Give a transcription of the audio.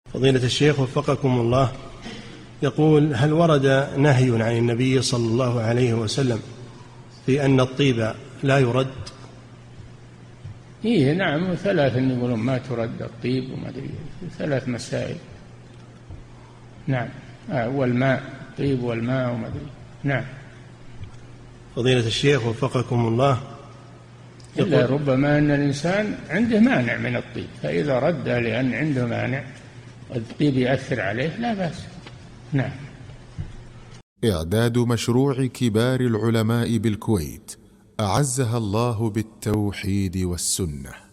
فضيلة الشيخ وفقكم الله، يقول: هل ورد نهي عن النبي صلى الله عليه وسلم في أن الطيب لا يرد؟ إيه نعم، ثلاث يقولون ما ترد الطيب وما أدري، ثلاث مسائل. نعم، والماء، الطيب والماء وما أدري. نعم. فضيلة الشيخ وفقكم الله، إلا ربما أن الإنسان عنده مانع من الطيب، فإذا رد لأن عنده مانع الطيب يأثر عليه لا بأس. نعم. إعداد مشروع كبار العلماء بالكويت أعزها الله بالتوحيد والسنة.